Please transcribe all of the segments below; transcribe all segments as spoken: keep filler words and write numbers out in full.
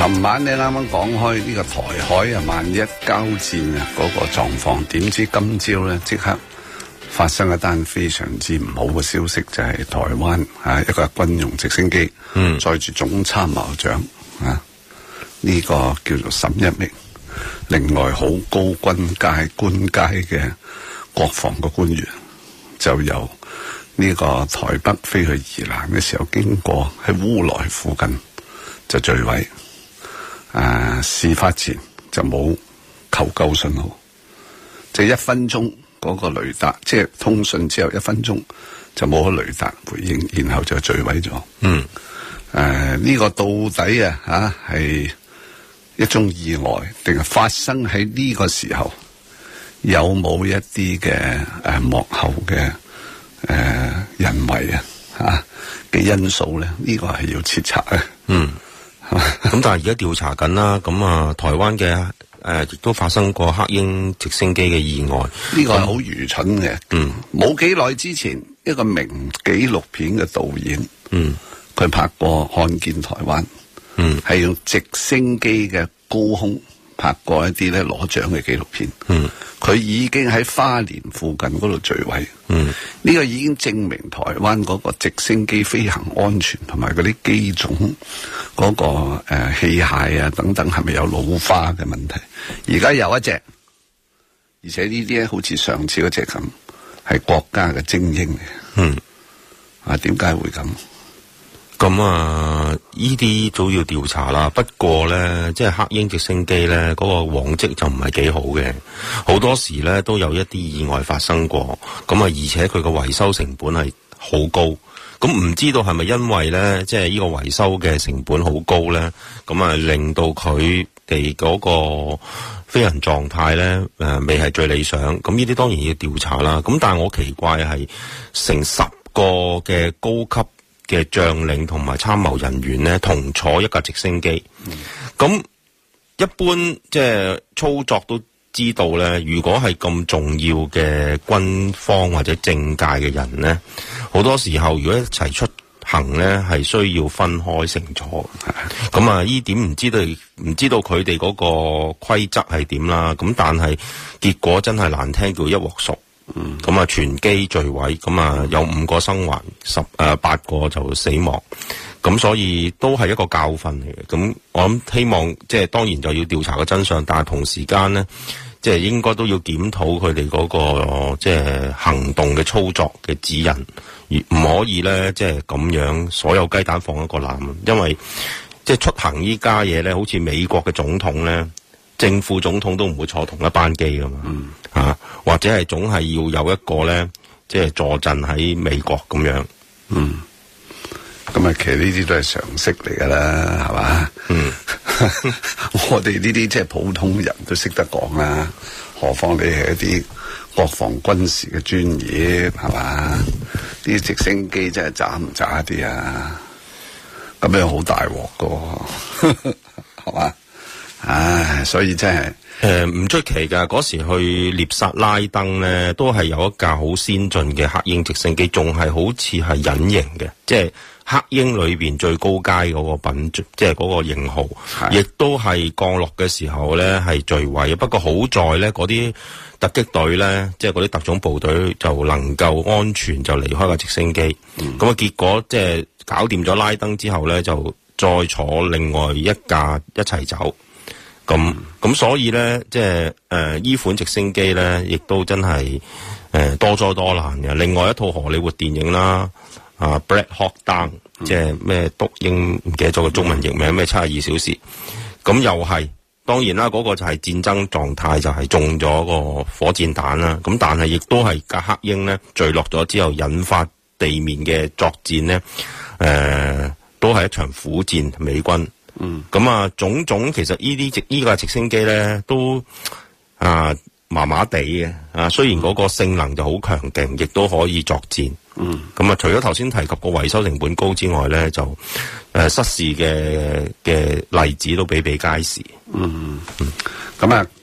琴晚你啱啱講開呢個台海啊，萬一交戰啊嗰個狀況，點知今朝咧即刻發生一單非常之唔好嘅消息，就係、是、台灣啊一個軍用直升機，嗯，載住總參謀長啊呢、這個叫做沈一鳴，另外好高軍階官階嘅國防嘅官員，就由呢個台北飛去宜蘭嘅時候，經過喺烏來附近就墜毀。誒、啊，事發前就冇求救信號，即係一分鐘嗰個雷達，即係通訊之後一分鐘就冇咗雷達回應，然後就墜毀咗。嗯，誒、啊，呢、這個到底啊吓係一宗意外，定係發生喺呢個時候有冇一啲嘅誒幕後嘅誒、呃、人為啊吓嘅因素咧？呢、這個係要徹查嘅。嗯。 咁但係而家調查緊啦，咁啊台灣嘅誒亦都發生過黑鷹直升機嘅意外， 呢個係好愚蠢嘅。嗯，冇幾耐之前，一個名紀錄片嘅導演，嗯，佢拍過《看見台灣》，嗯，係用直升機嘅高空拍過一啲咧攞獎嘅紀錄片，嗯，佢已經喺花蓮附近嗰度墜毀，嗯，呢個已經證明台灣嗰個直升機飛行安全同埋嗰啲機種嗰、那個誒、呃、器械啊等等係咪有老化嘅問題？而家有一隻，而且呢啲咧好似上次嗰隻咁，係國家嘅精英嚟，嗯，啊點解會咁？ 咁啊，呢啲都要調查啦。不過咧，即係黑鷹直升機咧，嗰個往績就唔係幾好嘅。好多時咧都有一啲意外發生過。咁啊，而且佢個維修成本係好高。咁唔知道係咪因為咧，即係呢個維修嘅成本好高咧，咁啊令到佢哋嗰個飛行狀態咧，誒未係最理想。咁呢啲當然要調查啦。咁但係我奇怪係成十個嘅高級嘅將領同埋參謀人員咧，同坐一架直升機。咁、嗯、一般即係操作都知道咧，如果係咁重要嘅軍方或者政界嘅人咧，好多時候如果一齊出行咧，係需要分開乘坐。咁啊，呢點唔知道唔知道佢哋嗰個規則係點啦。咁但係結果真係難聽叫一鑊熟。嗯，咁啊，全機墜毀，咁啊有五個生還，十誒、呃、八個就死亡，咁所以都係一個教訓嚟嘅。咁我諗希望即係當然就要調查個真相，但係同時間咧，即係應該都要檢討佢哋嗰個即係行動嘅操作嘅指引，而唔可以咧即係咁樣所有雞蛋放一個籃，因為即係出行依家嘢咧，好似美國嘅總統咧。正副總統都唔會坐同一班機噶嘛，嗯啊，或者係總係要有一個咧，即係坐鎮喺美國咁樣，嗯， 咁啊，其實呢啲都係常識嚟噶啦，係嘛，嗯，我哋呢啲即係普通人都識得講啦，何況你係一啲國防軍事嘅專業，係嘛，啲直升機真係渣唔渣啲啊，咁樣好大鑊噶，係嘛。唉，所以真係誒唔出奇噶。嗰時去獵殺拉登咧，都係有一架好先進嘅黑鷹直升機，仲係好似係隱形嘅，即係黑鷹裏邊最高階嗰個品，即係嗰個型號，亦都係降落嘅時候咧係墜毀。不過好在咧，嗰啲突擊隊咧，即係嗰啲特種部隊就能夠安全就離開個直升機。咁、嗯、啊，結果即係搞掂咗拉登之後咧，就再坐另外一架一齊走。咁咁、嗯、所以咧，即係誒，依、呃、款直升機咧，亦都真係誒、呃、多災多難嘅。另外一套荷里活電影啦，啊 Black Hawk Down，、嗯、即係咩篤英唔記得咗個中文譯名咩七十二小時。咁又係，當然啦，嗰、那個就係戰爭狀態，就係、是、中咗個火箭彈啦。咁但係亦都係架黑鷹咧墜落咗之後，引發地面嘅作戰咧，誒、呃，都係一場苦戰，美軍。嗯，咁啊，種種其實呢啲直呢架直升機咧都啊麻麻地嘅啊，雖然嗰個性能就好強勁，亦都可以作戰。嗯，咁啊，除咗頭先提及個維修成本高之外咧，就誒、呃、失事嘅嘅例子都比比皆是。 嗯嗯，咁啊，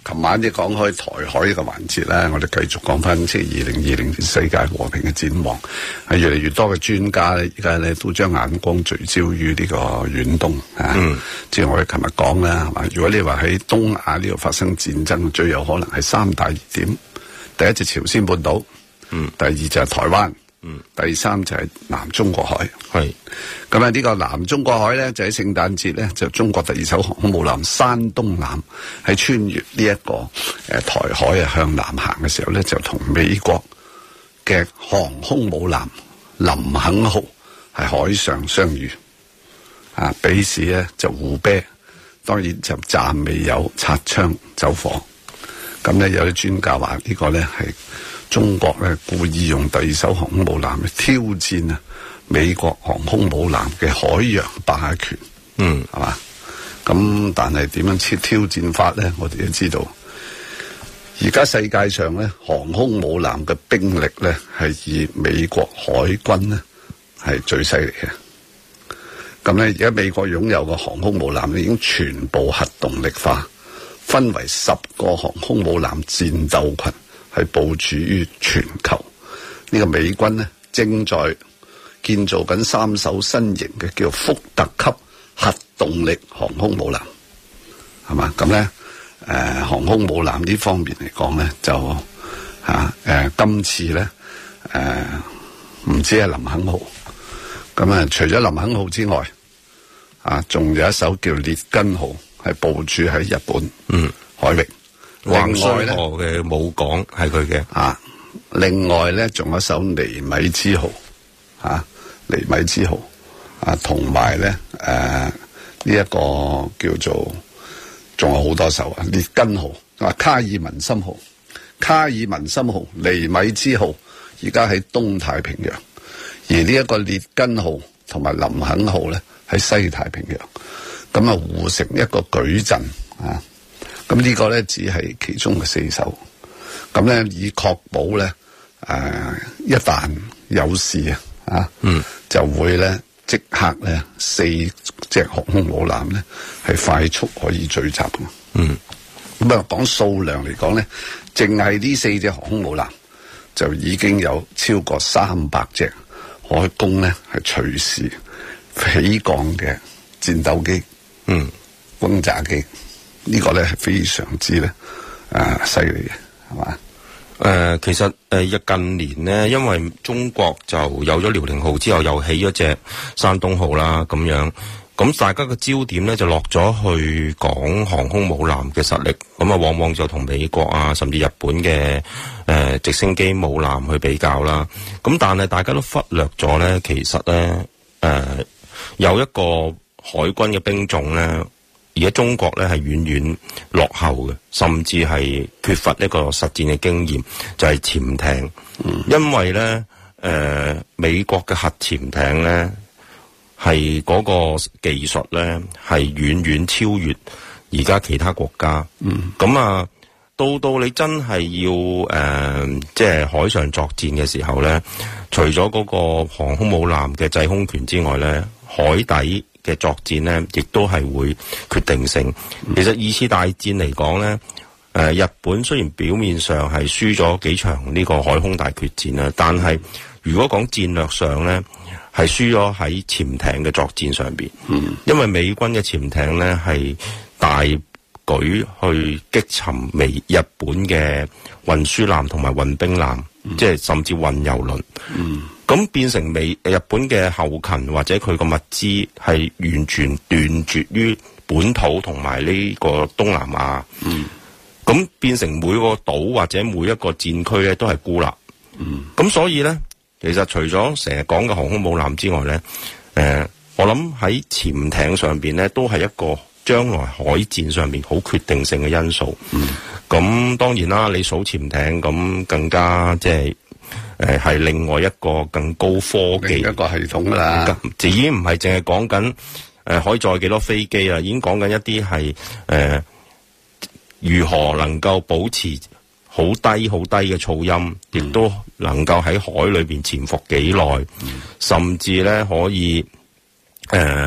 琴晚即講開台海呢個環節咧，我哋繼續講翻即係二零二零年世界和平嘅展望，係越嚟越多嘅專家咧，而家咧都將眼光聚焦於呢個遠東啊。嗯，即係我哋琴日講啦，係嘛？如果你話喺東亞呢度發生戰爭，最有可能係三大熱點，第一就朝鮮半島，嗯，第二就係台灣。嗯，第三就係南中國海，係咁啊！呢個南中國海咧，就喺聖誕節咧，就中國第二艘航空母艦山東艦喺穿越呢、這、一個誒、呃、台海啊向南行嘅時候咧，就同美國嘅航空母艦林肯號係海上相遇啊！彼此咧就互啤，當然就暫未有擦槍走火。咁咧有啲專家話呢個咧係中國咧故意用第二艘航空母艦去挑戰啊美國航空母艦嘅海洋霸權，嗯，係嘛？咁但係點樣設挑戰法咧？我哋都知道，而家世界上咧航空母艦嘅兵力咧係以美國海軍咧係最犀利嘅。咁咧而家美國擁有嘅航空母艦已經全部核動力化，分為十個航空母艦戰鬥群。係部署於全球，呢、這個美軍呢正在建造緊三艘新型嘅叫福特級核動力航空母艦，係嘛？咁咧誒航空母艦呢方面嚟講咧就嚇誒、啊呃、今次咧誒唔止係林肯號，咁啊除咗林肯號之外，啊仲有一艘叫列根號係部署喺日本嗯海域。另外咧嘅母港係佢嘅啊，另外咧仲有一艘尼米茲號啊，尼米茲號啊，同埋咧誒呢一、這個叫做仲有好多艘啊，列根號啊，卡爾文森號、卡爾文森號、尼米茲號，而家喺東太平洋，而呢一個列根號同埋林肯號咧喺西太平洋，咁啊互成一個矩陣啊。咁呢個咧只係其中嘅四艘，咁咧以確保咧誒、呃、一旦有事啊，啊，嗯，就會咧即刻咧四隻航空母艦咧係快速可以聚集嘅，嗯，咁啊講數量嚟講咧，淨係呢四隻航空母艦就已經有超過三百隻可供咧係隨時起降嘅戰鬥機，嗯，轟炸機。呢、這個咧係非常之咧誒犀利嘅，係嘛？ 誒、呃，其實誒、呃，近年呢，因為中國就有咗遼寧號之後，又起咗隻山東號啦，咁樣，咁大家嘅焦點咧就落咗去講航空母艦嘅實力，咁啊，往往就同美國啊，甚至日本嘅誒、呃、直升機母艦去比較啦。咁但係大家都忽略咗咧，其實咧誒、呃、有一個海軍嘅兵種咧。而家中國咧係遠遠落後嘅，甚至係缺乏一個實戰嘅經驗，就係、是、潛艇。嗯、因為咧，誒、呃、美國嘅核潛艇咧係嗰個技術咧係遠遠超越而家其他國家。咁、嗯、啊，到到你真係要誒即係海上作戰嘅時候咧，除咗嗰個航空母艦嘅制空權之外咧，海底嘅作戰呢，亦都係會決定性。其實二次大戰嚟講呢，誒、呃，日本雖然表面上係輸咗幾場呢個海空大決戰啦，但係如果講戰略上呢，係輸咗喺潛艇嘅作戰上邊。嗯，因為美軍嘅潛艇呢，係大舉去擊沉美日本嘅運輸艦同埋運兵艦，嗯、即係甚至運油輪。嗯。咁變成美日本嘅後勤或者佢個物資係完全斷絕於本土同埋呢個東南亞。嗯，咁變成每個島或者每一個戰區咧都係孤立。嗯，咁所以咧，其實除咗成日講嘅航空母艦之外咧，誒、呃，我諗喺潛艇上邊咧都係一個將來海戰上邊好決定性嘅因素。嗯，咁當然啦，你數潛艇咁更加即係。誒，係另外一個更高科技一個系統啦， 已經唔係淨係講緊誒可以載幾多飛機啦，已經講緊一啲係誒如何能夠保持好低好低嘅噪音，亦、嗯、都能夠喺海裏邊潛伏幾耐，嗯、甚至咧可以誒、呃、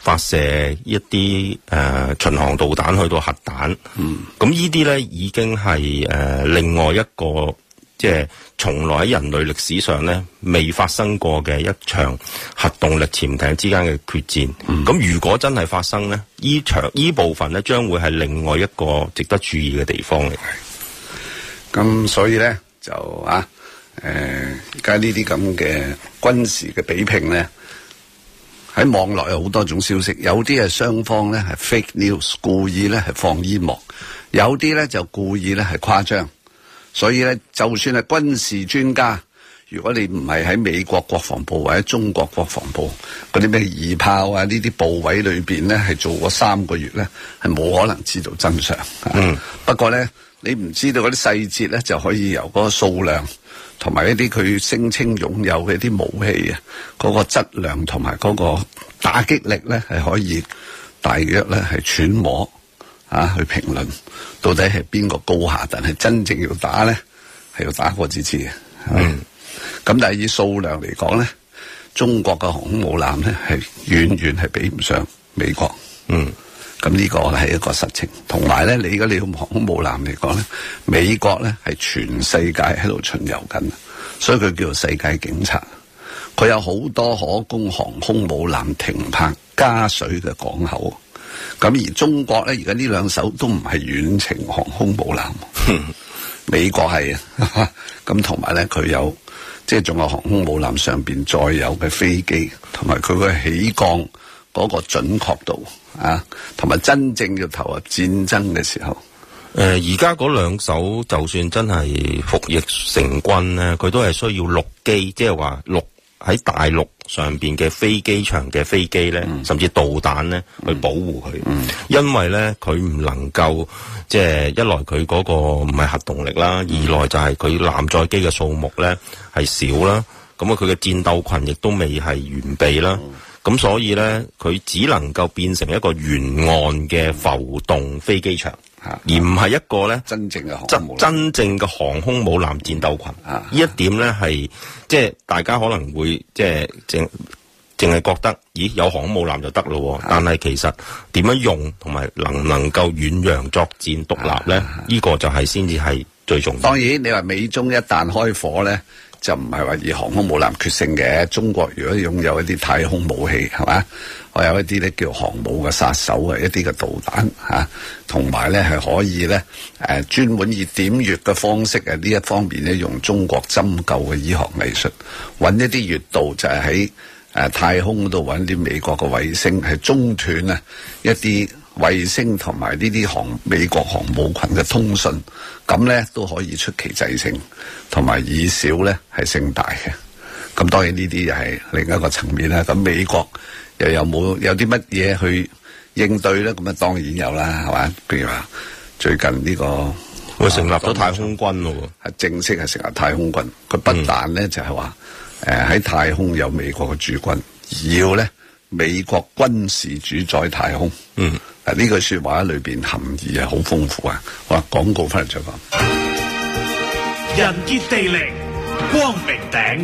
發射一啲誒、呃、巡航導彈去到核彈。嗯，咁呢啲咧已經係誒、呃、另外一個即係從來喺人類歷史上咧未發生過嘅一場核動力潛艇之間嘅決戰。咁、嗯、如果真係發生咧，呢場呢部分咧將會係另外一個值得注意嘅地方嚟。 咁所以咧就啊，誒而家呢啲咁嘅軍事嘅比拼咧，喺網絡有好多種消息，有啲係雙方咧係 fake news， 故意咧係放煙幕，有啲咧就故意咧係誇張。所以咧，就算係軍事專家，如果你唔係喺美國國防部或者中國國防部嗰啲咩二炮啊呢啲部位裏邊咧，係做過三個月咧，係冇可能知道真相。嗯，不過咧，你唔知道嗰啲細節咧，就可以由嗰個數量同埋一啲佢聲稱擁有嘅一啲武器啊，嗰個質量同埋嗰個打擊力咧，係可以大約咧係揣摩。啊！去評論到底係邊個高下，但係真正要打咧，係要打過至知嘅。嗯，咁但係以數量嚟講咧，中國嘅航空母艦咧係遠遠係比唔上美國。嗯，咁呢個係一個實情。同埋咧，你而家你用航空母艦嚟講咧，美國咧係全世界喺度巡遊緊，所以佢叫做世界警察。佢有好多可供航空母艦停泊加水嘅港口。咁而中國咧，而家呢兩艘都唔係遠程航空母艦，美國係啊，咁同埋咧佢有即係仲有航空母艦上邊載有嘅飛機，同埋佢嘅起降嗰個準確度啊，同埋真正要投入戰爭嘅時候， 誒而家嗰兩艘就算真係服役成軍咧，佢都係需要陸基，即係話陸喺大陸上邊嘅飛機場嘅飛機咧，嗯、甚至導彈咧去保護佢，嗯、因為咧佢唔能夠即係一來佢嗰個唔係核動力啦，嗯、二來就係佢艦載機嘅數目咧係少啦，咁啊佢嘅戰鬥群亦都未係完備啦，咁、嗯、所以咧佢只能夠變成一個沿岸嘅浮動飛機場。而唔係一個咧真正嘅真真正嘅航空母艦戰鬥群，呢一點咧係即係大家可能會即係淨淨係覺得，咦有航空母艦就得咯，但係其實點樣用同埋能唔能夠遠洋作戰獨立咧？呢個就係先至係最重要。 當然，你話美中一旦開火咧，就唔係話以航空母艦決勝嘅。中國如果擁有一啲太空武器，係嘛？我有一啲咧叫航母嘅殺手嘅一啲嘅導彈嚇，同埋咧係可以咧誒專門以點穴嘅方式啊呢一方面咧用中國針灸嘅醫學藝術，揾一啲穴道就係喺誒太空嗰度揾啲美國嘅衛星，係中斷啊一啲衛星同埋呢啲航美國航母群嘅通訊，咁咧都可以出奇制勝，同埋以小咧係勝大嘅。咁當然呢啲又係另一個層面啦。咁美國又有冇有啲乜嘢去應對咧？咁啊當然有啦，係嘛？譬如話最近呢、這個會成立咗太空軍咯， 係正式係成立太空軍。佢不但咧、嗯、就係話誒喺太空有美國嘅駐軍，而要咧美國軍事主宰太空。嗯，嗱呢句說話裏邊含義係好豐富啊！好啦，廣告翻嚟再講。 人傑地靈，光明頂。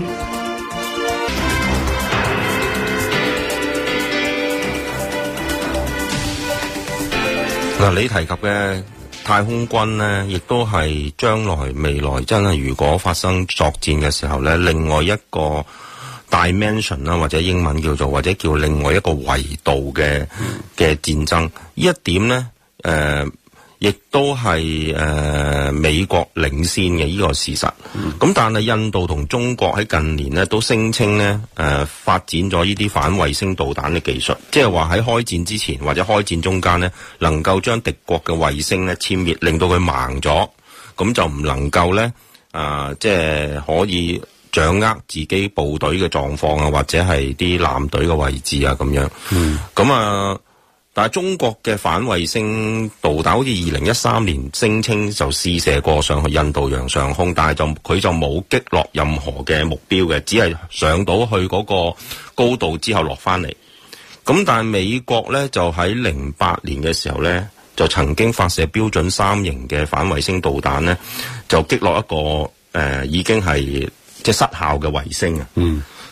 嗱，你提及嘅太空軍呢，亦都係將來未來真係如果發生作戰嘅時候呢，另外一個 dimension 啦，或者英文叫做或者叫另外一個維度嘅嘅戰爭。呢一點呢，誒、呃，亦都係誒、呃、美國領先嘅呢個事實。咁、嗯、但係印度同中國喺近年呢都聲稱呢誒、呃、發展咗呢啲反衛星導彈嘅技術，即係話喺開戰之前或者開戰中間呢，能夠將敵國嘅衛星呢殲滅，令到佢盲咗，咁就唔能夠呢，啊、呃，即係可以掌握自己部隊嘅狀況啊，或者係啲艦隊嘅位置啊，咁樣。嗯。咁啊。但係中國嘅反衛星導彈好似二零一三年聲稱就試射過上去印度洋上空，但係就佢就冇擊落任何嘅目標嘅，只係上到去嗰個高度之後落翻嚟。咁但係美國咧就喺零八年嘅時候咧就曾經發射標準三型嘅反衛星導彈咧，就擊落一個誒、呃、已經係即係失效嘅衛星啊。嗯。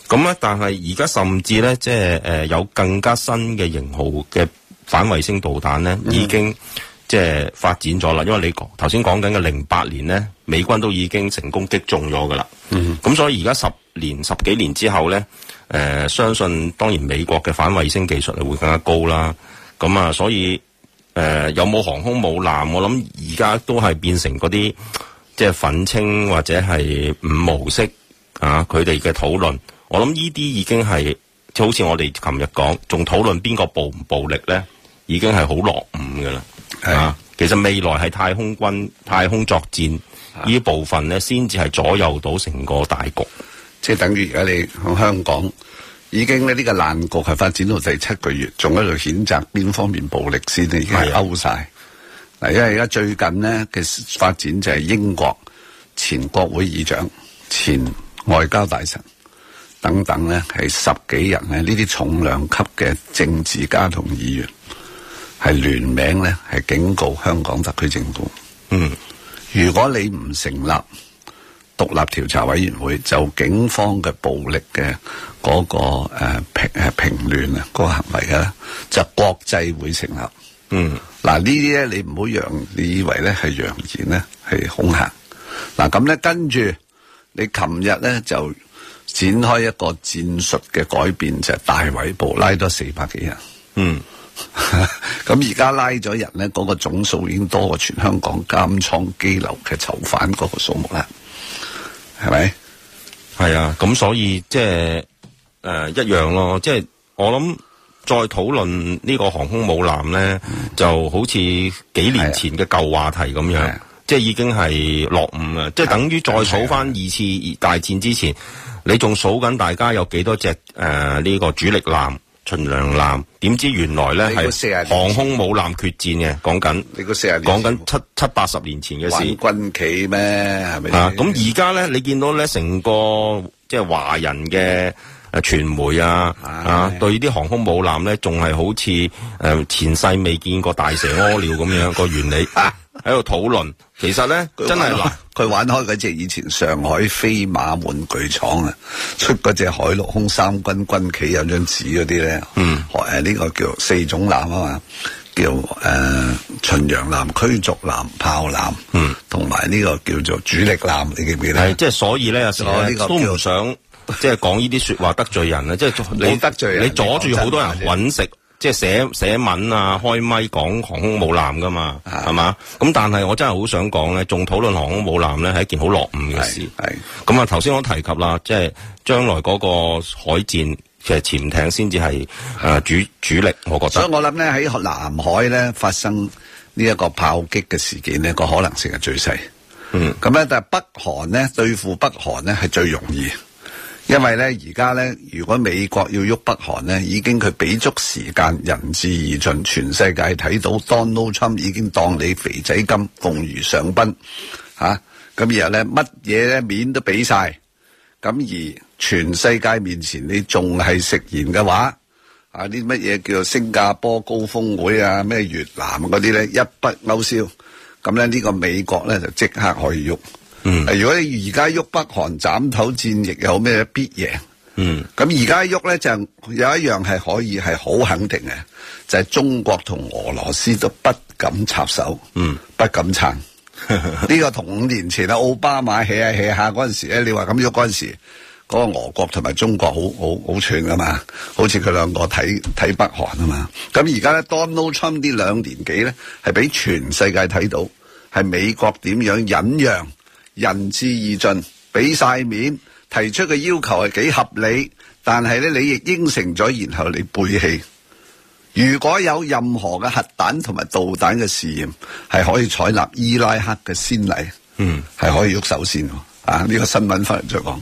咁咧，但係而家甚至咧，即係誒有更加新嘅型號嘅反衛星導彈咧，嗯、已經即係發展咗啦。因為你頭先講緊嘅零八年咧，美軍都已經成功擊中咗噶啦。咁、嗯、所以而家十年十幾年之後咧，誒、呃、相信當然美國嘅反衛星技術係會更加高啦。咁啊，所以誒、呃、有冇航空母艦，我諗而家都係變成嗰啲即係憤青或者係五模式啊，佢哋嘅討論。我諗呢啲已經係，就好似我哋琴日講，仲討論邊個暴唔暴力咧，已經係好落伍㗎啦。啊，其實未來係太空軍、太空作戰呢一部分咧，先至係左右到成個大局。 即係等於而家你喺香港已經咧呢個爛局係發展到第七個月，仲喺度譴責邊方面暴力先，已經係勾晒。嗱，因為而家最近呢嘅發展就係英國前國會議長、前外交大臣等等咧，係十幾人咧，呢啲重量級嘅政治家同議員係聯名咧，係警告香港特區政府。嗯，如果你唔成立獨立調查委員會，就警方嘅暴力嘅嗰、那個誒平誒平亂啊，嗰個行為咧，就國際會成立。嗯，嗱呢啲咧，你唔好揚，你以為咧係揚言咧係恐嚇。嗱咁咧，跟住你琴日咧就展開一個戰術嘅改變，就係、是、大圍捕拉多四百幾人。嗯，咁而家拉咗人咧，嗰、那個總數已經多過全香港監倉羈留嘅囚犯嗰個數目啦，係咪？ 係啊，咁所以即係誒一樣咯，即、就、係、是、我諗再討論呢個航空母艦咧、嗯，就好似幾年前嘅舊話題咁樣。即係已經係落伍啊！即係等於再數翻二次大戰之前，你仲數緊大家有幾多隻誒呢個主力艦、巡洋艦？點知原來咧係航空母艦決戰嘅，講緊你個四十年講緊七七八十年前嘅事。 玩軍棋咩？係咪？ 啊！咁而家咧，你見到咧成個即係華人嘅誒傳媒啊啊，對啲航空母艦咧，仲係好似誒、呃、前世未見過大蛇屙尿咁樣個原理。喺度討論，其實咧真係嗱， 佢玩開嗰隻以前上海飛馬玩具廠啊，出嗰隻海陸空三軍軍旗有張紙嗰啲咧，嗯，誒呢個叫四種艦啊嘛，叫誒、呃、巡洋艦、驅逐艦、炮艦，嗯，同埋呢個叫做主力艦，你記唔記得？ 係即係所以咧，有時呢個都唔想即係講呢啲說話得罪人啊，即係你得罪人，你阻住好多人搵食。即係寫寫文啊，開咪講航空母艦噶嘛，係嘛？咁但係我真係好想講咧，仲討論航空母艦咧係一件好落伍嘅事。係咁啊，頭先我提及啦，即係將來嗰個海戰其實潛艇先至係誒主主力，我覺得。所以我諗咧喺南海咧發生呢一個炮擊嘅事件咧，個可能性係最細。嗯，咁咧但係北韓咧對付北韓咧係最容易。因為咧，而家咧，如果美國要喐北韓咧，已經佢俾足時間，仁至義盡，全世界睇到 Donald Trump 已經當你肥仔金，奉如上賓，吓、啊，咁然後咧，乜嘢咧面都俾晒，咁而全世界面前你仲係食言嘅話，啊啲乜嘢叫做新加坡高峰會啊，咩越南嗰啲咧一筆勾銷，咁咧呢個美國咧就即刻可以喐。嗯，如果你而家喐北韓斬頭戰役有咩必贏？嗯，咁而家喐咧就有一樣係可以係好肯定嘅，就係、是、中國同俄羅斯都不敢插手，嗯，不敢撐。呢個同五年前啊奧巴馬起下起下嗰陣時咧，你話咁喐嗰陣時，嗰、那個俄國同埋中國好好好串噶嘛，好似佢兩個睇睇北韓啊嘛。咁而家咧 Donald Trump 呢兩年幾咧，係俾全世界睇到係美國點樣忍讓。仁至義盡，俾晒面，提出嘅要求係幾合理，但係咧你亦應承咗，然後你背棄。如果有任何嘅核彈同埋導彈嘅試驗，係可以採納伊拉克嘅先例，嗯，係可以喐手先。啊，呢、這個新聞翻嚟再講。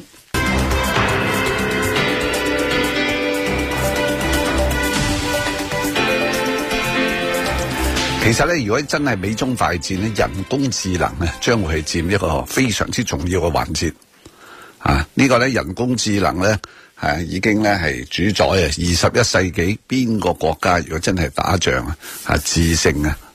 其實咧，如果真係美中大戰咧，人工智能咧將會係佔一個非常之重要嘅環節。啊，這個、呢個咧人工智能咧係、啊、已經咧係主宰啊！二十一世紀邊個國家如果真係打仗啊，啊致勝啊，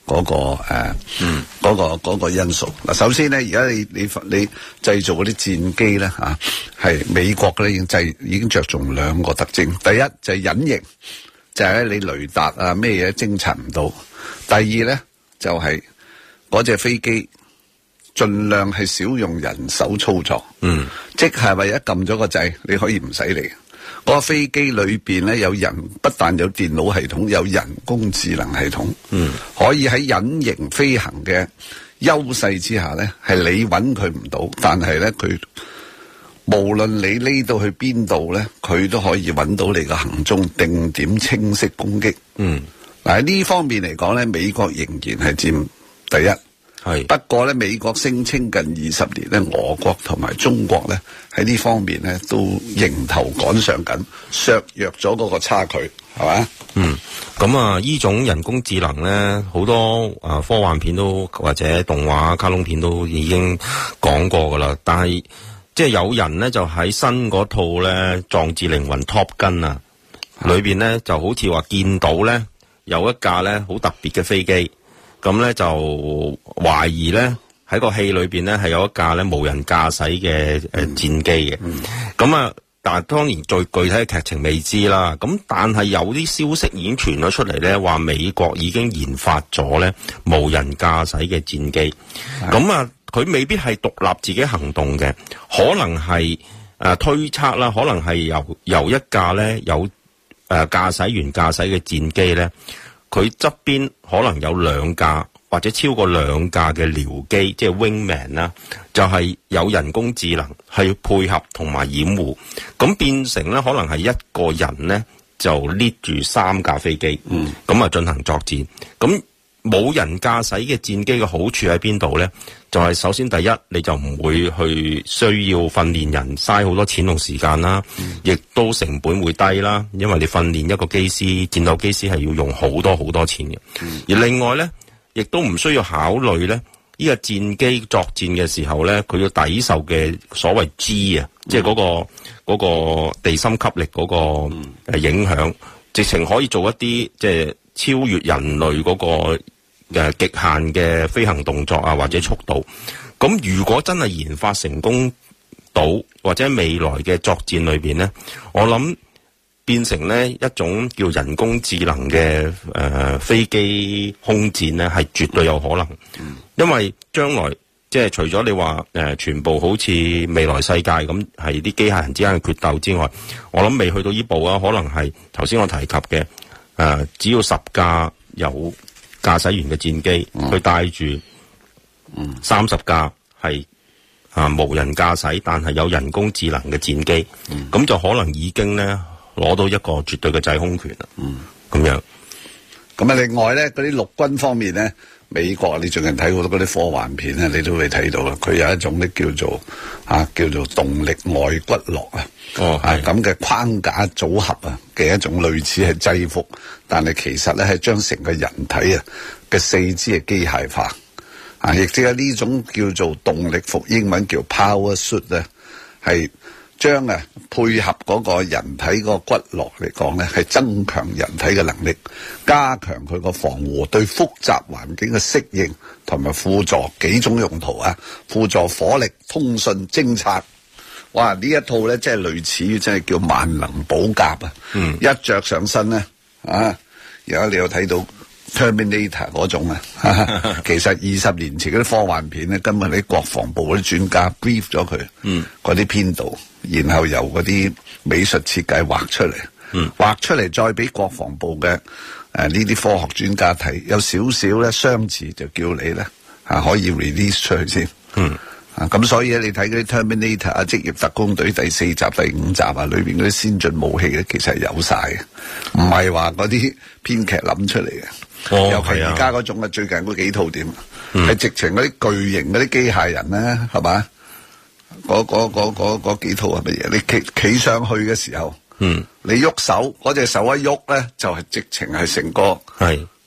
嗰、個誒，呃、嗯，嗰、個嗰、個因素。嗱，首先咧，而家你你你製造嗰啲戰機咧嚇，係、啊、美國咧已經製已經着重兩個特徵。第一就係隱形，就係、是、咧你雷達啊咩嘢偵察唔到。第二咧就係嗰隻飛機盡量係少用人手操作。嗯，即係話一撳咗個掣，你可以唔使嚟。嗰個飛機裏邊咧有人，不但有電腦系統，有人工智能系統，嗯，可以喺隱形飛行嘅優勢之下咧，係你揾佢唔到，但係咧佢無論你匿到去邊度咧，佢都可以揾到你嘅行蹤，定點清晰攻擊。嗯，嗱喺呢方面嚟講咧，美國仍然係佔第一。係不過咧，美國聲稱近二十年咧，俄國同埋中國咧喺呢方面咧都迎頭趕上緊，削弱咗嗰個差距，係嘛？ 嗯，咁啊，呢種人工智能咧，好多啊科幻片都或者動畫卡通片都已經講過噶啦。但係即係有人咧就喺新嗰套咧《壯志凌雲 Top Gun》啊，裏邊咧就好似話見到咧有一架咧好特別嘅飛機。咁咧就懷疑咧喺個戲裏邊咧係有一架咧無人駕駛嘅誒戰機嘅，咁、嗯、啊，但係當然最具體嘅劇情未知啦。咁但係有啲消息已經傳咗出嚟咧，話美國已經研發咗咧無人駕駛嘅戰機。咁、嗯、啊，佢未必係獨立自己行動嘅，可能係誒、呃、推測啦，可能係由由一架咧有誒、呃、駕駛員駕駛嘅戰機咧。佢側邊可能有兩架或者超過兩架嘅僚機，即係 wingman 啦，就係有人工智能去配合同埋掩護，咁變成咧可能係一個人咧就 lead 住三架飛機，嗯，咁啊進行作戰。咁冇人駕駛嘅戰機嘅好處喺邊度咧？就係、是、首先第一，你就唔會去需要訓練人，嘥好多錢同時間啦，亦、嗯、都成本會低啦，因為你訓練一個機師、戰鬥機師係要用好多好多錢嘅、嗯。而另外咧，亦都唔需要考慮咧，呢、這個戰機作戰嘅時候咧，佢要抵受嘅所謂 G 啊、嗯，即係嗰個嗰、那個地心吸力嗰個誒影響、嗯，直情可以做一啲即係超越人類嗰、那個。誒，極限嘅飛行動作啊，或者速度，咁如果真係研發成功到，或者未來嘅作戰裏邊呢，我諗變成呢一種叫人工智能嘅誒、呃、飛機空戰呢，係絕對有可能。因為將來即係除咗你話誒、呃、全部好似未來世界咁係啲機械人之間嘅決鬥之外，我諗未去到呢步啊，可能係頭先我提及嘅誒、呃，只要十架有。駕駛員嘅戰機，佢帶住三十架係啊無人駕駛，但係有人工智能嘅戰機，咁、嗯、就可能已經咧攞到一個絕對嘅制空權啦。嗯，咁樣。 咁啊，另外咧，嗰啲陸軍方面咧，美國你最近睇好多嗰啲科幻片咧，你都會睇到啦。佢有一種咧叫做啊叫做動力外骨骼啊，哦啊咁嘅框架組合啊嘅一種類似係制服，但係其實咧係將成個人體啊嘅四肢嘅機械化啊，亦即係呢種叫做動力服，英文叫 power suit 咧，係將啊配合嗰個人體嗰個骨骼嚟講咧，係增強人體嘅能力，加強佢個防護，對複雜環境嘅適應，同埋輔助幾種用途啊，輔助火力、通訊、偵察。哇！呢一套咧，即係類似於即係叫萬能寶甲啊！嗯，一着上身咧，啊，而家你有睇到 Terminator 嗰種啊，其實二十年前嗰啲科幻片咧，根本啲國防部嗰啲專家 brief 咗佢，嗯，嗰啲編導，然後由嗰啲美術設計畫出嚟，嗯，畫出嚟再俾國防部嘅誒呢啲科學專家睇，有少少咧相似就叫你咧啊可以 release 出去先，嗯。咁、啊、所以咧，你睇嗰啲 Terminator 啊，職業特工隊第四集、第五集啊，裏邊嗰啲先進武器咧，其實係有晒嘅，唔係話嗰啲編劇諗出嚟嘅。哦，尤其而家嗰種啊，最近嗰幾套點，係、嗯、直情嗰啲巨型嗰啲機械人咧，係嘛？嗰嗰嗰嗰嗰幾套係乜嘢？你企企上去嘅時候，嗯，你喐手，嗰隻手一喐咧，就係、是、直情係成個係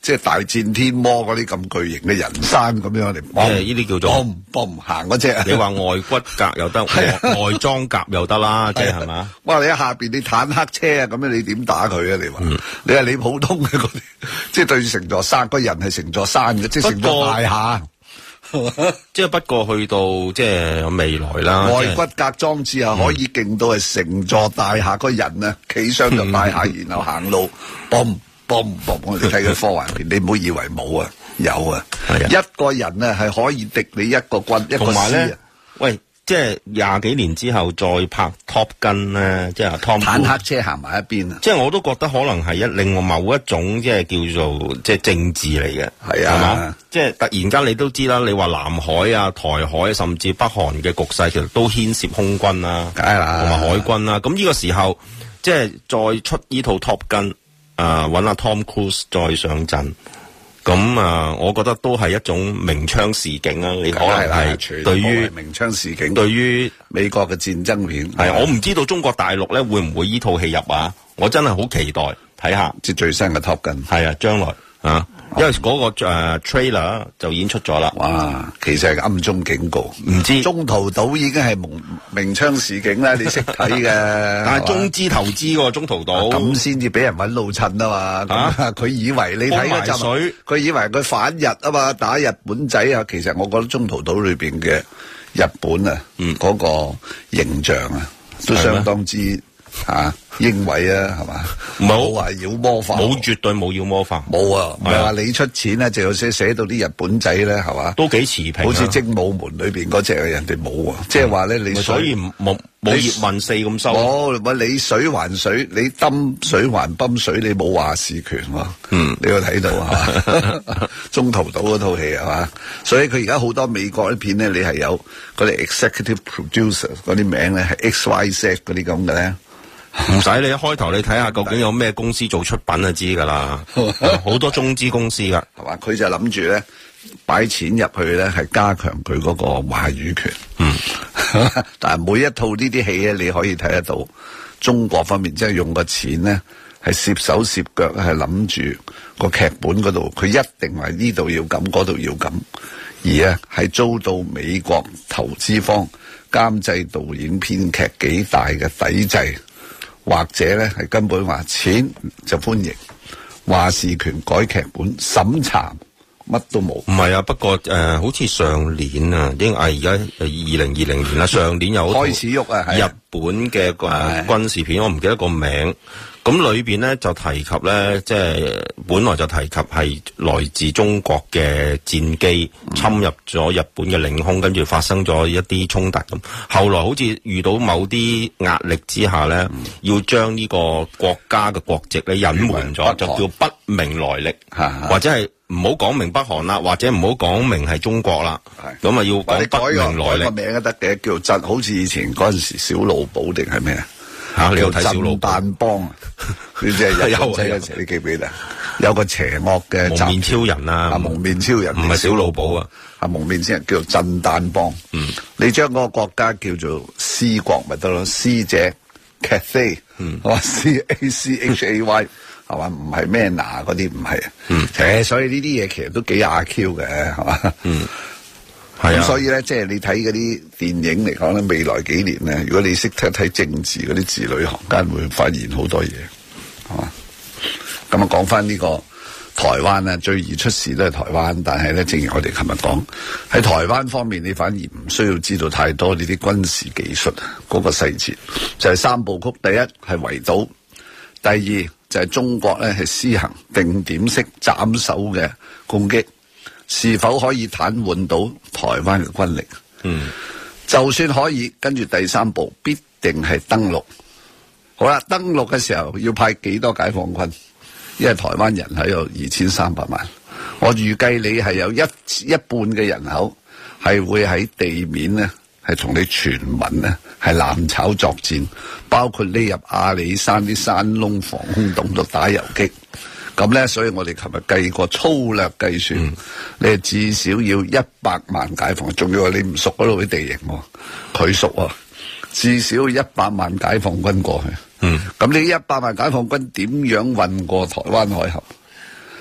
即係大戰天魔嗰啲咁巨型嘅人山咁樣嚟， 即係呢啲叫做嘣嘣行嗰隻。 你話外骨骼又得，外外裝甲又得啦，即係係嘛？ 哇！你喺下邊你坦克車啊，咁樣你點打佢啊？你話、嗯、你係你普通嘅嗰啲，即係對住成座山，個人係成座山嘅，即係成座大廈。 即係不過去到即係未來啦， 外骨骼裝置啊，可以勁到係成座大廈，個人啊企上座大廈，然後行路，嘣嘣嘣！我哋睇嘅科幻片，你唔好以為冇啊，有啊，一個人啊係可以敵你一個軍一個師啊。 喂，即係廿幾年之後再拍 Top Gun 咧，即係 Tom 坦克車行埋一邊啊！ 即係我都覺得可能係一另外某一種即係叫做即係政治嚟嘅， 係啊，係嘛？ 即係突然間你都知啦，你話南海啊、台海甚至北韓嘅局勢，其實都牽涉空軍啦， 梗係啦， 同埋海軍啦。咁呢個時候即係再出呢套 Top Gun，啊揾阿 Tom Cruise 再上陣。咁啊，我覺得都係一種鳴槍示警啊！你可能係對於鳴槍示警， 對於美國嘅戰爭片係我唔知道中國大陸咧會唔會依套戲入啊？我真係好期待睇下， 即係最新嘅 Top Gun 係啊，將來啊，因為嗰、那個誒、uh, trailer 就已經出咗啦。 哇，其實係暗中警告， 唔知中途島已經係鳴鳴槍示警啦，你識睇嘅。 但係中資投資喎，中途島咁先至俾人揾路襯啊嘛。佢、啊、以為你睇嗰陣，佢以為佢反日啊嘛，打日本仔啊。其實我覺得中途島裏邊嘅日本啊，嗰、嗯那個形象啊，都相當之。吓英偉啊，係嘛？冇話妖魔化， 冇絕對冇妖魔化， 冇啊！唔係話你出錢咧，就有寫寫到啲日本仔咧，係嘛？ 都幾持平， 好似精武門裏邊嗰隻人哋冇啊！即係話咧，你所以冇冇葉問四咁收。 冇，你水還水，你泵水還泵水，你冇話事權喎。嗯，你有睇到係嘛？中途島嗰套戲係嘛？所以佢而家好多美國啲片咧，你係有嗰啲 executive producer 嗰啲名咧，係 X Y Z 嗰啲咁嘅咧。 唔使你一開頭你睇下究竟有咩公司做出品就知噶啦，好多中資公司噶， 係嘛？佢就諗住咧擺錢入去咧，係加強佢嗰個話語權。嗯，但係每一套呢啲戲咧，你可以睇得到中國方面即係用個錢咧，係攝手攝腳，係諗住個劇本嗰度，佢一定係呢度要咁，嗰度要咁，而啊係遭到美國投資方監製、導演、編劇幾大嘅抵制。或者咧係根本話錢就歡迎，話事權改劇本審查乜都冇。唔係啊，不過誒、呃，好似上年啊，應該係而家二零二零年啦，上年有開始喐啊， 日本嘅誒、呃、軍事片，我唔記得個名。咁裏邊咧就提及咧，即係本來就提及係來自中國嘅戰機侵入咗日本嘅領空，跟住發生咗一啲衝突咁。後來好似遇到某啲壓力之下咧，嗯、要將呢個國家嘅國籍咧隱瞞咗，就叫不明來歷，或者係唔好講明北韓啦，或者唔好講明係中國啦。咁啊要講不明來歷。 改個名都得嘅，叫真，好似以前嗰陣時小盧寶定係咩啊？ 吓，你有睇小盧彈幫啊？佢即係日本仔嗰時，你記唔記得？有個邪惡嘅蒙面超人啊， 蒙面超人唔係小盧寶啊， 係蒙面超人叫做震彈幫。嗯，你將嗰個國家叫做師國咪得咯？師者 Cathay， 嗯，係嘛 ？C A C H A Y 係嘛？唔係 Manna 嗰啲唔係啊。嗯，誒，所以呢啲嘢其實都幾阿 Q 嘅，係嘛？嗯。咁、啊、所以咧，即係你睇嗰啲電影嚟講咧，未來幾年咧，如果你識睇睇政治嗰啲字裏行間，會發現好多嘢，係嘛？咁啊，講翻呢個台灣啊，最易出事都係台灣，但係咧，正如我哋琴日講，喺台灣方面，你反而唔需要知道太多呢啲軍事技術嗰個細節，就係、是、三部曲：第一係圍堵，第二就係中國咧係施行定點式斬首嘅攻擊。是否可以癱瘓到台灣嘅軍力？嗯，就算可以，跟住第三步必定係登陸。好啦，登陸嘅時候要派幾多解放軍？因為台灣人口有二千三百萬，我預計你係有一一半嘅人口係會喺地面呢，係同你全民呢係攬炒作戰，包括匿入阿里山啲山窿防空洞度打游擊。咁咧，所以我哋琴日計過粗略計算，嗯、你係至少要一百萬解放，仲要話你唔熟嗰度啲地形，佢熟啊，至少一百萬解放軍過去。嗯，咁你一百萬解放軍點樣運過台灣海峽？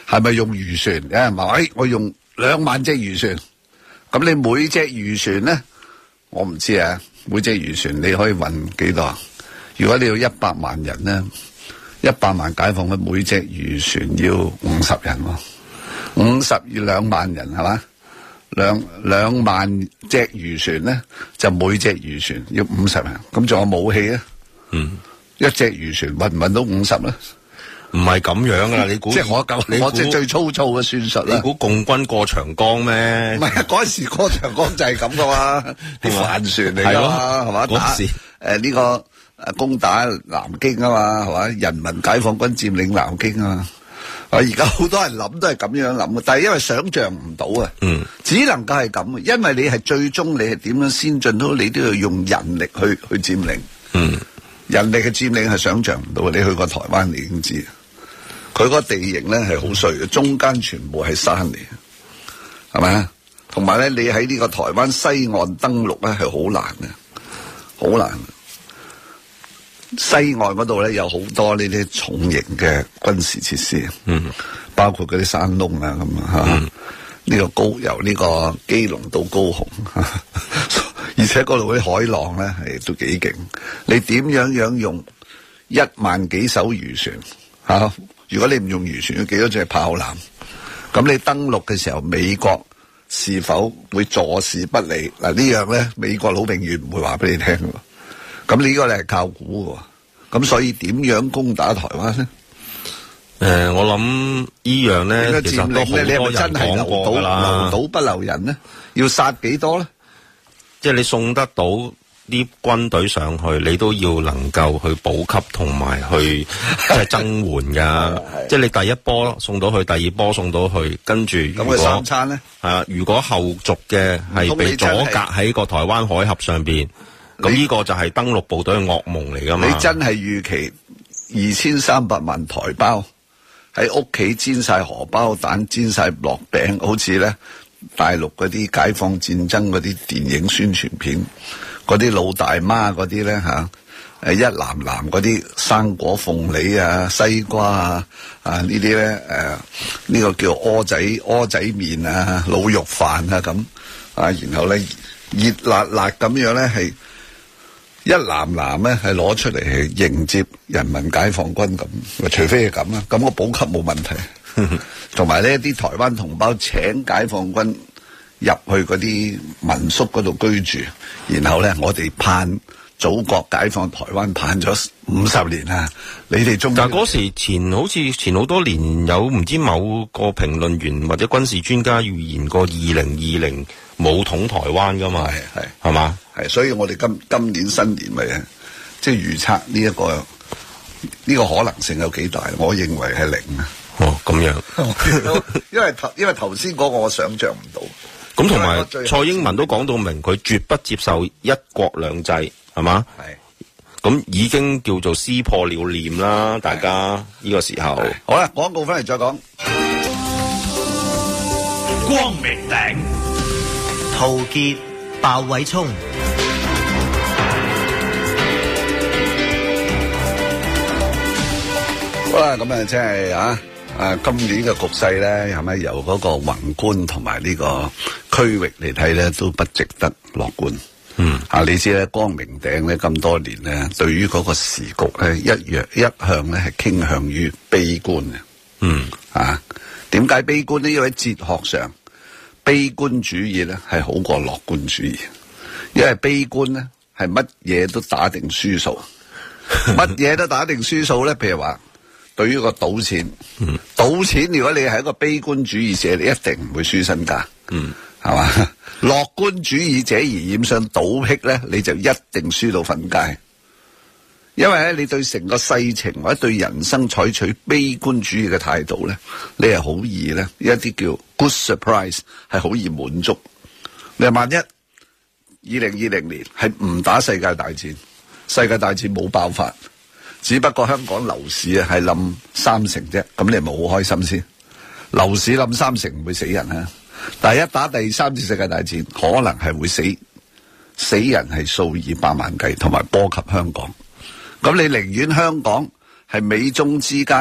係咪用漁船？有人話：哎，我用兩萬隻漁船。咁你每隻漁船咧，我唔知啊。每隻漁船你可以運幾多？如果你要一百萬人咧，一百萬解放軍每隻漁船要五十人喎，五十要兩萬人係嘛？兩兩萬隻漁船咧，就每隻漁船要五十人。咁仲有武器啊？ 嗯， 一隻漁船運唔運到五十咧？ 唔係咁樣噶，你估？ 即係我夠，我即係最粗糙嘅算術啦。 你估共軍過長江咩？ 唔係啊，嗰時過長江就係咁噶嘛，啲帆船嚟噶嘛，係嘛？ 嗰時誒呢個誒攻打南京啊嘛，係嘛？人民解放軍佔領南京啊嘛。啊，而家好多人諗都係咁樣諗嘅，但係因為想像唔到啊，嗯，只能夠係咁，因為你係最終你係點樣先進到，你都要用人力去去佔領，嗯，人力嘅佔領係想像唔到，你去過台灣你已經知。佢嗰個地形咧係好碎嘅，中間全部係山嚟，係咪啊？同埋咧，你喺呢個台灣西岸登陸咧係好難嘅，好難。西岸嗰度咧有好多呢啲重型嘅軍事設施，嗯，包括嗰啲山窿啊咁啊嚇，呢、嗯、個高由呢個基隆到高雄，而且嗰度啲海浪咧係都幾勁。你點樣樣用一萬幾艘漁船嚇？啊如果你唔用漁船，要幾多隻炮艦？咁你登陸嘅時候，美國是否會坐視不理？嗱，呢樣咧，美國佬永遠唔會話俾你聽嘅。咁呢個你係靠估嘅。咁所以點樣攻打台灣咧？誒、 呃，我諗呢樣咧，其實都好多人講過㗎啦。 留島不留人咧，要殺幾多咧？ 即係你送得到啲軍隊上去，你都要能夠去補給同埋去即係增援噶。即係你第一波送到去，第二波送到去，跟住如果三餐咧， 係啊，如果後續嘅係被阻隔喺個台灣海峽上邊，咁呢個就係登陸部隊嘅噩夢嚟噶嘛。 你真係預期二千三百萬台胞喺屋企煎晒荷包蛋、煎晒落餅，好似咧大陸嗰啲解放戰爭嗰啲電影宣傳片。嗰啲老大媽嗰啲咧嚇，誒一籃籃嗰啲生果、鳳梨啊、西瓜啊，啊呢啲咧誒呢個叫蚵仔蚵仔麵啊、滷肉飯啊咁啊，然後咧熱辣辣咁樣咧係一籃籃咧係攞出嚟係迎接人民解放軍咁，除非係咁啊，咁個補給冇問題，同埋呢啲台灣同胞請解放軍入去嗰啲民宿嗰度居住，然後咧我哋盼祖國解放台灣盼咗五十年啦，你哋中但嗰時前好似前好多年有唔知某個評論員或者軍事專家預言過二零二零武統台灣噶嘛，係係係嘛， 係，所以我哋今今年新年咪即係預測呢一個呢、呢個可能性有幾大？我認為係零啊。 哦，咁樣， 因為頭因為頭先嗰個我想象唔到。 咁同埋蔡英文都講到明，佢絕不接受一國兩制，係嘛？係。咁已經叫做撕破了臉啦，大家呢個時候。 好啦，廣告翻嚟再講。 光明頂， 陶傑、鮑偉聰。 好啦，咁啊，即係啊。啊，今年嘅局勢咧，係咪由嗰個宏觀同埋呢個區域嚟睇咧，都不值得樂觀。嗯，啊，你知咧，光明頂咧咁多年咧，對於嗰個時局咧，一樣一向咧係傾向於悲觀嘅。嗯，啊，點解悲觀呢？因為哲學上，悲觀主義咧係好過樂觀主義，因為悲觀咧係乜嘢都打定輸數，乜嘢都打定輸數咧，譬如話。對於個賭錢，嗯、賭錢如果你係一個悲觀主義者，你一定唔會輸身家，嗯，係嘛？樂觀主義者而染上賭癖咧，你就一定輸到瞓街。因為咧，你對成個世情或者對人生採取悲觀主義嘅態度咧，你係好易咧，一啲叫 good surprise 係好易滿足。你話萬一二零二零年係唔打世界大戰，世界大戰冇爆發。只不過香港樓市啊係冧三成啫，咁你係咪好開心先？樓市冧三成唔會死人啊，但係一打第三次世界大戰，可能係會死死人係數以百萬計，同埋波及香港。咁你寧願香港係美中之間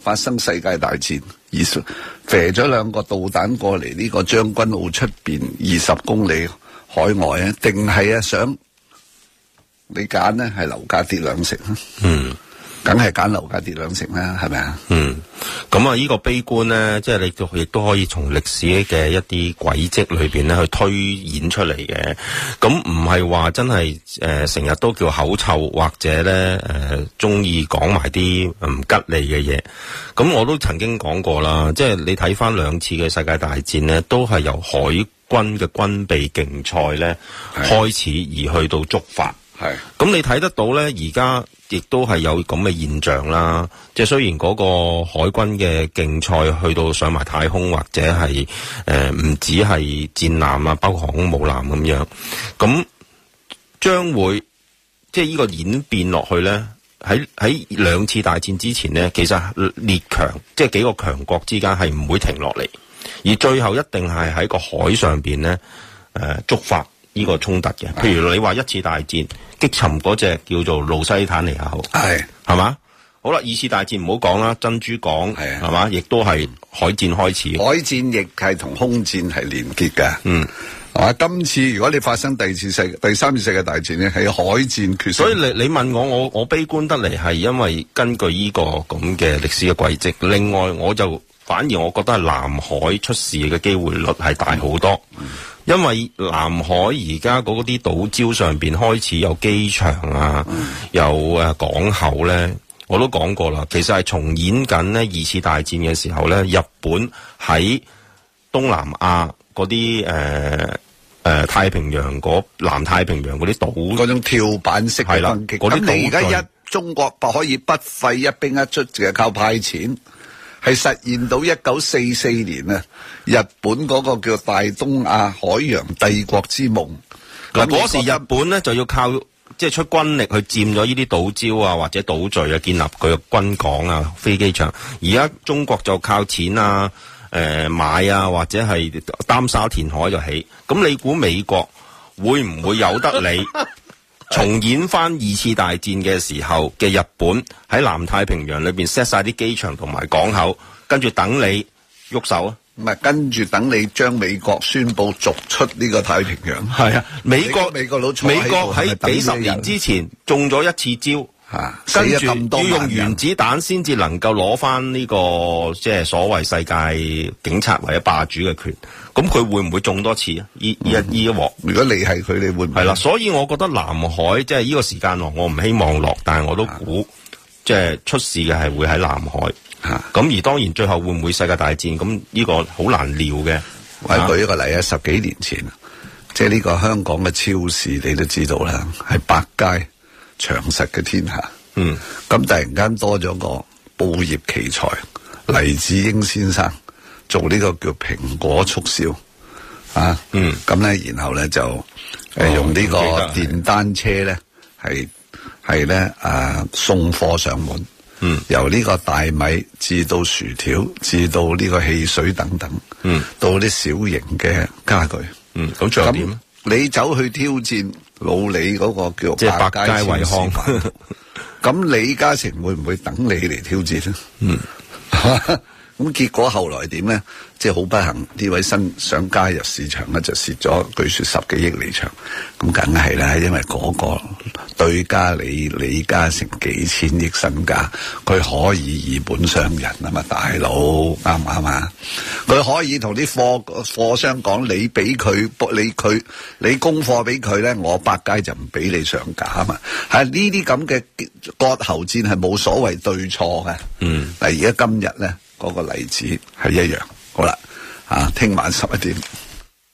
發生世界大戰，而射咗兩個導彈過嚟呢個將軍澳出邊二十公里海外啊？定係啊想你揀呢係樓價跌兩成啊？ 嗯。 梗係揀樓價跌兩成啦，係咪啊？ 嗯，咁啊，呢個悲觀咧，即係你都亦都可以從歷史嘅一啲軌跡裏邊咧去推演出嚟嘅。咁唔係話真係誒成日都叫口臭，或者咧誒中意講埋啲唔吉利嘅嘢。咁我都曾經講過啦，即係你睇翻兩次嘅世界大戰咧，都係由海軍嘅軍備競賽咧開始而去到觸發。 係， 咁你睇得到咧，而家亦都係有咁嘅現象啦。即係雖然嗰個海軍嘅競賽去到上埋太空，或者係誒唔止係戰艦啊，包括航空母艦咁樣，咁將會即係呢個演變落去咧。喺喺兩次大戰之前咧，其實列強即係幾個強國之間係唔會停落嚟，而最後一定係喺個海上邊咧誒觸發呢個衝突嘅。譬如你話一次大戰擊沉嗰隻叫做路西坦尼亞號，係係嘛？好啦，二次大戰唔好講啦，珍珠港係係嘛，亦都係海戰開始。 海戰亦係同空戰係連結嘅。嗯，係嘛？今次如果你發生第二次世第三次世界大戰咧，係海戰決勝。 所以你你問我，我我悲觀得嚟係因為根據呢個咁嘅歷史嘅軌跡。另外，我就反而我覺得係南海出事嘅機會率係大好多。嗯因為南海而家嗰啲島礁上邊開始有機場啊，嗯、有誒港口咧，我都講過啦。其實係重演緊呢二次大戰嘅時候咧，日本喺東南亞嗰啲誒誒太平洋嗰南太平洋嗰啲島嗰種跳板式嘅攻擊。咁你而家一中國可以不費一兵一卒，淨係靠派錢。係實現到一九四四年啊，日本嗰個叫大東亞海洋帝國之夢。 嗱，嗰時日本咧就要靠即係出軍力去佔咗呢啲島礁啊，或者島嶼啊，建立佢嘅軍港啊、飛機場。而家中國就靠錢啊、誒、呃、買啊，或者係擔沙填海就起。咁你估美國會唔會有得你？重演翻二次大戰嘅時候嘅日本喺南太平洋裏邊 set 晒啲機場同埋港口，跟住等你喐手啊！ 唔係跟住等你將美國宣布逐出呢個太平洋。 係啊，美國美國佬美國喺幾十年之前中咗一次招。啊、跟住要用原子彈先至能夠攞翻呢個即係所謂世界警察或者霸主嘅權，咁佢會唔會中多次啊？依依一依一鑊， 如果你係佢，你會唔會？ 係啦，所以我覺得南海即係呢個時間落，我唔希望落，但係我都估、啊、即係出事嘅係會喺南海。咁、啊、而當然最後會唔會世界大戰？咁呢個好難料嘅。 我舉一個例啊，十幾年前，即係呢個香港嘅超市，你都知道啦，係百佳。長實嘅天下，嗯，咁突然間多咗個報業奇才黎智英先生做呢個叫蘋果促銷啊，嗯，咁咧然後咧就誒、呃哦、用呢個電單車咧係係咧誒送貨上門，嗯，由呢個大米至到薯條至到呢個汽水等等，嗯，到啲小型嘅家具，嗯，咁仲有點？你走去挑戰老李嗰個叫即係百佳惠康， 咁李嘉誠會唔會等你嚟挑戰咧？嗯，咁結果後來點咧？即係好不幸，呢位新想加入市場咧就蝕咗，據說十幾億離場。咁梗係啦，因為嗰個對家李李嘉誠幾千億身家，佢可以以本傷人啊嘛，大佬啱唔啱啊？佢可以同啲貨貨商講，你俾佢，你佢你供貨俾佢咧，我百佳就唔俾你上架啊嘛。係呢啲咁嘅割喉戰係冇所謂對錯嘅。嗯，嗱而家今日咧嗰個例子係一樣。好啦，啊，聽晚十一點。